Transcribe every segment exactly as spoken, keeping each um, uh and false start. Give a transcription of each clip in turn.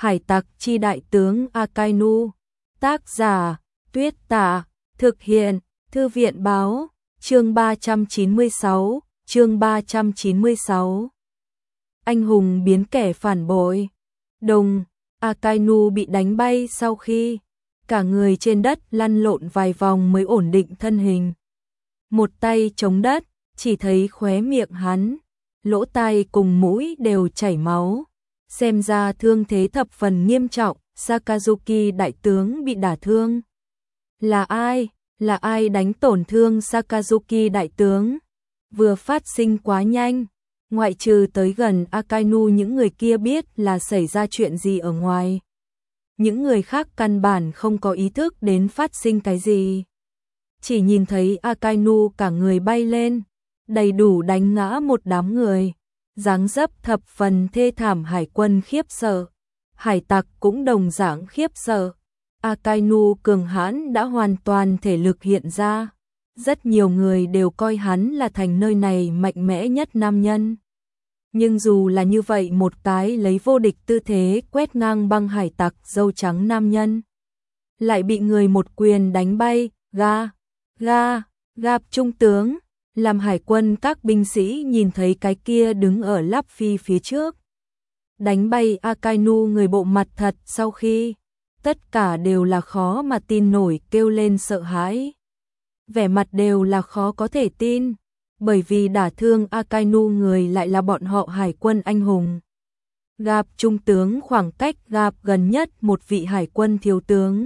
Hải tặc chi đại tướng Akainu. Tác giả Tuyết Tả. Thực hiện Thư viện báo. Chương ba trăm chín mươi sáu. Chương ba trăm chín mươi sáu. Anh hùng biến kẻ phản bội. Đồng, Akainu bị đánh bay sau khi cả người trên đất lăn lộn vài vòng mới ổn định thân hình. Một tay chống đất, chỉ thấy khóe miệng hắn, lỗ tai cùng mũi đều chảy máu. Xem ra thương thế thập phần nghiêm trọng. Sakazuki đại tướng bị đả thương. Là ai? Là ai đánh tổn thương Sakazuki đại tướng? Vừa phát sinh quá nhanh. Ngoại trừ tới gần Akainu, những người kia biết là xảy ra chuyện gì ở ngoài. Những người khác căn bản không có ý thức đến phát sinh cái gì. Chỉ nhìn thấy Akainu cả người bay lên, đầy đủ đánh ngã một đám người. Dáng dấp thập phần thê thảm. Hải quân khiếp sợ. Hải tặc cũng đồng dạng khiếp sợ. Akainu cường hãn đã hoàn toàn thể lực hiện ra. Rất nhiều người đều coi hắn là thành nơi này mạnh mẽ nhất nam nhân. Nhưng dù là như vậy, một cái lấy vô địch tư thế quét ngang băng hải tặc râu trắng nam nhân lại bị người một quyền đánh bay. Ga, ga, Gap trung tướng. Làm hải quân các binh sĩ nhìn thấy cái kia đứng ở Luffy phía trước đánh bay Akainu người bộ mặt thật sau khi tất cả đều là khó mà tin nổi, kêu lên sợ hãi. Vẻ mặt đều là khó có thể tin, bởi vì đả thương Akainu người lại là bọn họ hải quân anh hùng. Gap trung tướng khoảng cách Gap gần nhất một vị hải quân thiếu tướng.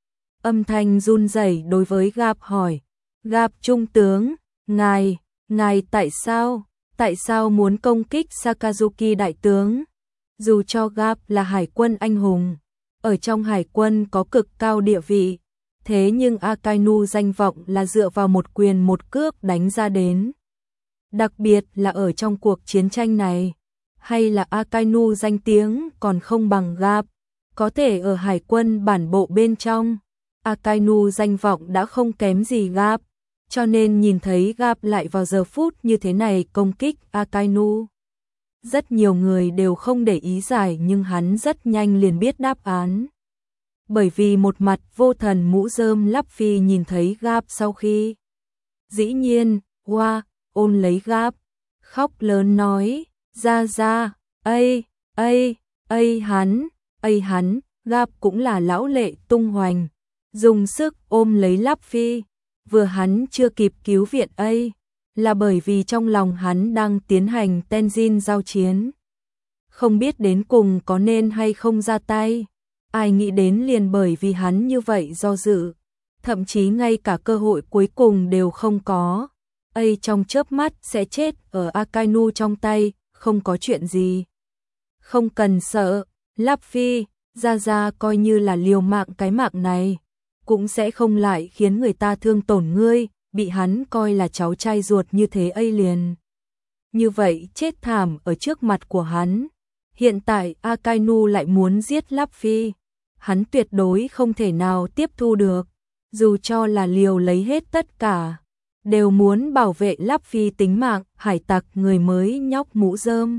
Âm thanh run rẩy đối với Gap hỏi, Gap trung tướng, ngài, ngài tại sao, tại sao muốn công kích Sakazuki đại tướng? Dù cho Gap là hải quân anh hùng, ở trong hải quân có cực cao địa vị, thế nhưng Akainu danh vọng là dựa vào một quyền một cước đánh ra đến. Đặc biệt là ở trong cuộc chiến tranh này, hay là Akainu danh tiếng còn không bằng Gap, có thể ở hải quân bản bộ bên trong, Akainu danh vọng đã không kém gì Gap, cho nên nhìn thấy Gap lại vào giờ phút như thế này công kích Akainu. Rất nhiều người đều không để ý giải, nhưng hắn rất nhanh liền biết đáp án. Bởi vì một mặt vô thần mũ rơm Luffy nhìn thấy Gap sau khi. Dĩ nhiên, Hoa, ôn lấy Gap, khóc lớn nói, ra ra, ây, ây, ây hắn, ây hắn, Gap cũng là lão lệ tung hoành, dùng sức ôm lấy Luffy. Vừa hắn chưa kịp cứu viện ây, là bởi vì trong lòng hắn đang tiến hành Tenjin giao chiến. Không biết đến cùng có nên hay không ra tay, ai nghĩ đến liền bởi vì hắn như vậy do dự, thậm chí ngay cả cơ hội cuối cùng đều không có. Ây trong chớp mắt sẽ chết ở Akainu trong tay, không có chuyện gì. Không cần sợ, Luffy, ra ra coi như là liều mạng cái mạng này, cũng sẽ không lại khiến người ta thương tổn ngươi, bị hắn coi là cháu trai ruột như thế ây liền. Như vậy chết thảm ở trước mặt của hắn. Hiện tại Akainu lại muốn giết Luffy, hắn tuyệt đối không thể nào tiếp thu được, dù cho là liều lấy hết tất cả, đều muốn bảo vệ Luffy tính mạng. Hải tặc người mới nhóc mũ rơm,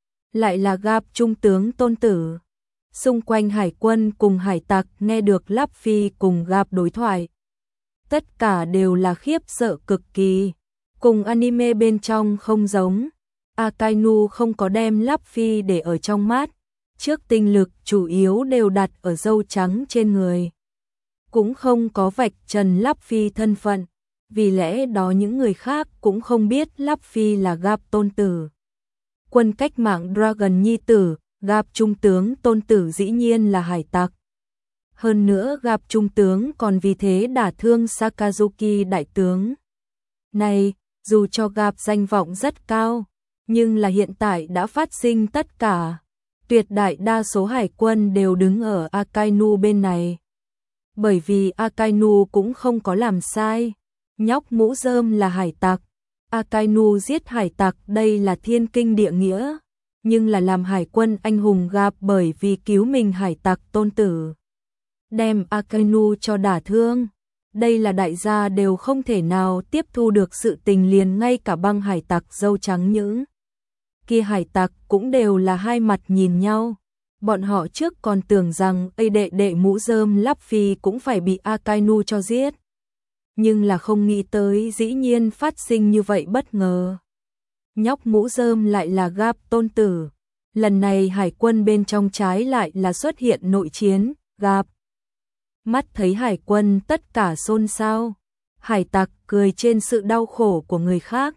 lại là Gap trung tướng tôn tử. Xung quanh hải quân cùng hải tặc nghe được Luffy cùng Gap đối thoại, tất cả đều là khiếp sợ cực kỳ. Cùng anime bên trong không giống, Akainu không có đem Luffy để ở trong mắt, trước tinh lực chủ yếu đều đặt ở râu trắng trên người, cũng không có vạch trần Luffy thân phận, vì lẽ đó những người khác cũng không biết Luffy là Gap tôn tử. Quân cách mạng Dragon nhi tử, Gap trung tướng tôn tử dĩ nhiên là hải tặc. Hơn nữa Gap trung tướng còn vì thế đả thương Sakazuki đại tướng. Này, dù cho Gap danh vọng rất cao, nhưng là hiện tại đã phát sinh tất cả. Tuyệt đại đa số hải quân đều đứng ở Akainu bên này. Bởi vì Akainu cũng không có làm sai. Nhóc mũ rơm là hải tặc. Akainu giết hải tặc đây là thiên kinh địa nghĩa. Nhưng là làm hải quân anh hùng Gap bởi vì cứu mình hải tặc tôn tử, đem Akainu cho đả thương. Đây là đại gia đều không thể nào tiếp thu được sự tình, liền ngay cả băng hải tặc dâu trắng những kia hải tặc cũng đều là hai mặt nhìn nhau. Bọn họ trước còn tưởng rằng Ây đệ đệ mũ rơm Lắp Phi cũng phải bị Akainu cho giết. Nhưng là không nghĩ tới dĩ nhiên phát sinh như vậy bất ngờ. Nhóc mũ rơm lại là Gap tôn tử. Lần này hải quân bên trong trái lại là xuất hiện nội chiến, Gap. Mắt thấy hải quân tất cả xôn xao. Hải tặc cười trên sự đau khổ của người khác.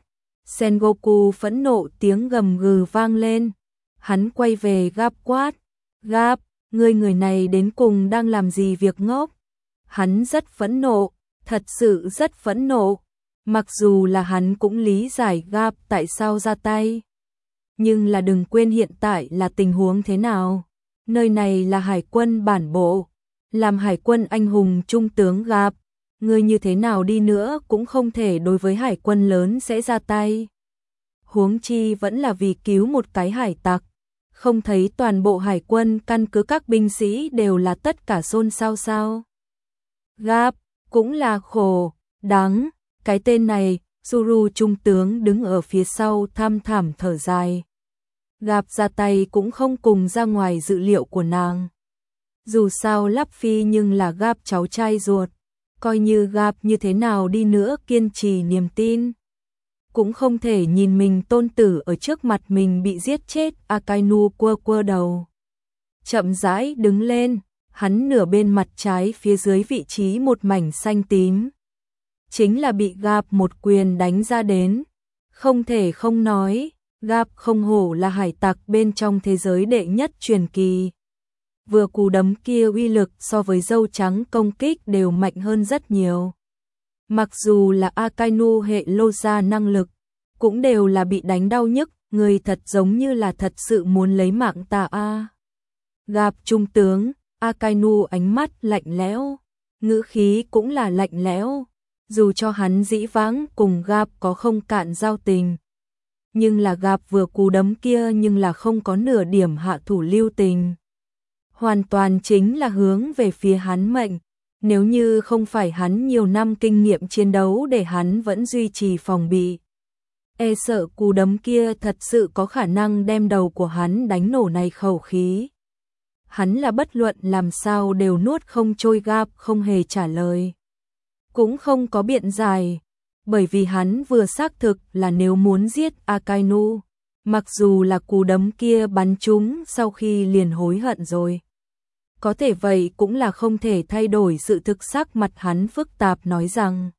Sengoku phẫn nộ tiếng gầm gừ vang lên. Hắn quay về Gap quát. Gap, ngươi người này đến cùng đang làm gì việc ngốc? Hắn rất phẫn nộ, thật sự rất phẫn nộ. Mặc dù là hắn cũng lý giải Gap tại sao ra tay. Nhưng là đừng quên hiện tại là tình huống thế nào. Nơi này là hải quân bản bộ. Làm hải quân anh hùng trung tướng Gap. Ngươi như thế nào đi nữa cũng không thể đối với hải quân lớn sẽ ra tay. Huống chi vẫn là vì cứu một cái hải tặc. Không thấy toàn bộ hải quân căn cứ các binh sĩ đều là tất cả xôn xao sao. Gap, cũng là khổ, đáng, cái tên này, Zuru trung tướng đứng ở phía sau tham thảm thở dài. Gap ra tay cũng không cùng ra ngoài dự liệu của nàng. Dù sao Lắp Phi nhưng là Gap cháu trai ruột, coi như Gap như thế nào đi nữa kiên trì niềm tin. Cũng không thể nhìn mình tôn tử ở trước mặt mình bị giết chết. Akainu quơ quơ đầu. Chậm rãi đứng lên, hắn nửa bên mặt trái phía dưới vị trí một mảnh xanh tím. Chính là bị Gap một quyền đánh ra đến. Không thể không nói, Gap không hổ là hải tặc bên trong thế giới đệ nhất truyền kỳ. Vừa cú đấm kia uy lực so với dâu trắng công kích đều mạnh hơn rất nhiều. Mặc dù là Akainu hệ lô ra năng lực, cũng đều là bị đánh đau nhức, người thật giống như là thật sự muốn lấy mạng ta a. Gap trung tướng, Akainu ánh mắt lạnh lẽo, ngữ khí cũng là lạnh lẽo, dù cho hắn dĩ vãng cùng Gap có không cạn giao tình. Nhưng là Gap vừa cú đấm kia nhưng là không có nửa điểm hạ thủ lưu tình. Hoàn toàn chính là hướng về phía hắn mệnh. Nếu như không phải hắn nhiều năm kinh nghiệm chiến đấu để hắn vẫn duy trì phòng bị. E sợ cú đấm kia thật sự có khả năng đem đầu của hắn đánh nổ này khẩu khí. Hắn là bất luận làm sao đều nuốt không trôi. Gap không hề trả lời. Cũng không có biện giải. Bởi vì hắn vừa xác thực là nếu muốn giết Akainu. Mặc dù là cú đấm kia bắn trúng sau khi liền hối hận rồi. Có thể vậy cũng là không thể thay đổi sự thực. Sắc mặt hắn phức tạp nói rằng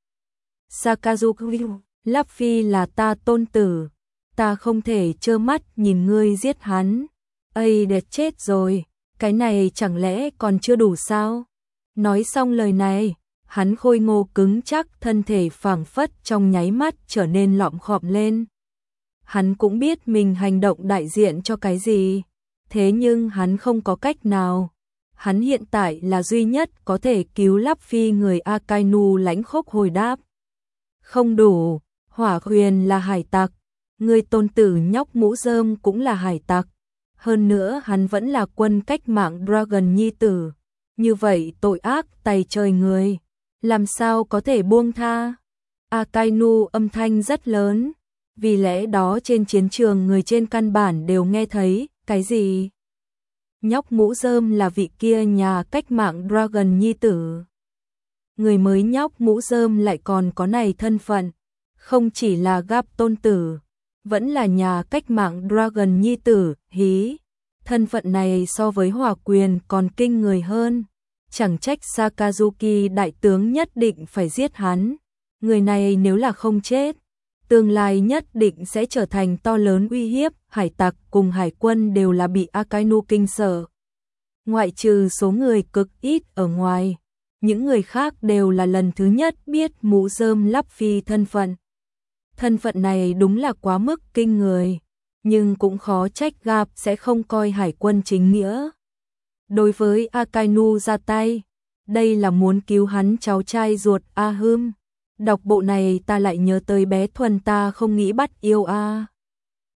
Sakazuki, Lắp Phi là ta tôn tử, ta không thể trơ mắt nhìn ngươi giết hắn. Ây đẹp chết rồi, cái này chẳng lẽ còn chưa đủ sao? Nói xong lời này, hắn khôi ngô cứng chắc, thân thể phảng phất trong nháy mắt trở nên lọm khọm lên. Hắn cũng biết mình hành động đại diện cho cái gì, thế nhưng hắn không có cách nào. Hắn hiện tại là duy nhất có thể cứu Lắp Phi người. Akainu lãnh khốc hồi đáp. Không đủ, Hỏa Huyền là hải tặc, người tôn tử nhóc mũ rơm cũng là hải tặc. Hơn nữa hắn vẫn là quân cách mạng Dragon nhi tử. Như vậy tội ác tày trời người, làm sao có thể buông tha? Akainu âm thanh rất lớn, vì lẽ đó trên chiến trường người trên căn bản đều nghe thấy. Cái gì? Nhóc mũ rơm là vị kia nhà cách mạng Dragon nhi tử. Người mới nhóc mũ rơm lại còn có này thân phận, không chỉ là Gap tôn tử, vẫn là nhà cách mạng Dragon nhi tử. Hí, thân phận này so với Hỏa Quyền còn kinh người hơn. Chẳng trách Sakazuki đại tướng nhất định phải giết hắn. Người này nếu là không chết, tương lai nhất định sẽ trở thành to lớn uy hiếp. Hải tặc cùng hải quân đều là bị Akainu kinh sợ. Ngoại trừ số người cực ít ở ngoài, những người khác đều là lần thứ nhất biết mũ rơm Lắp Phi thân phận. Thân phận này đúng là quá mức kinh người, nhưng cũng khó trách Gap sẽ không coi hải quân chính nghĩa. Đối với Akainu ra tay, đây là muốn cứu hắn cháu trai ruột. A hưm, đọc bộ này ta lại nhớ tới bé Thuần ta không nghĩ bắt yêu a.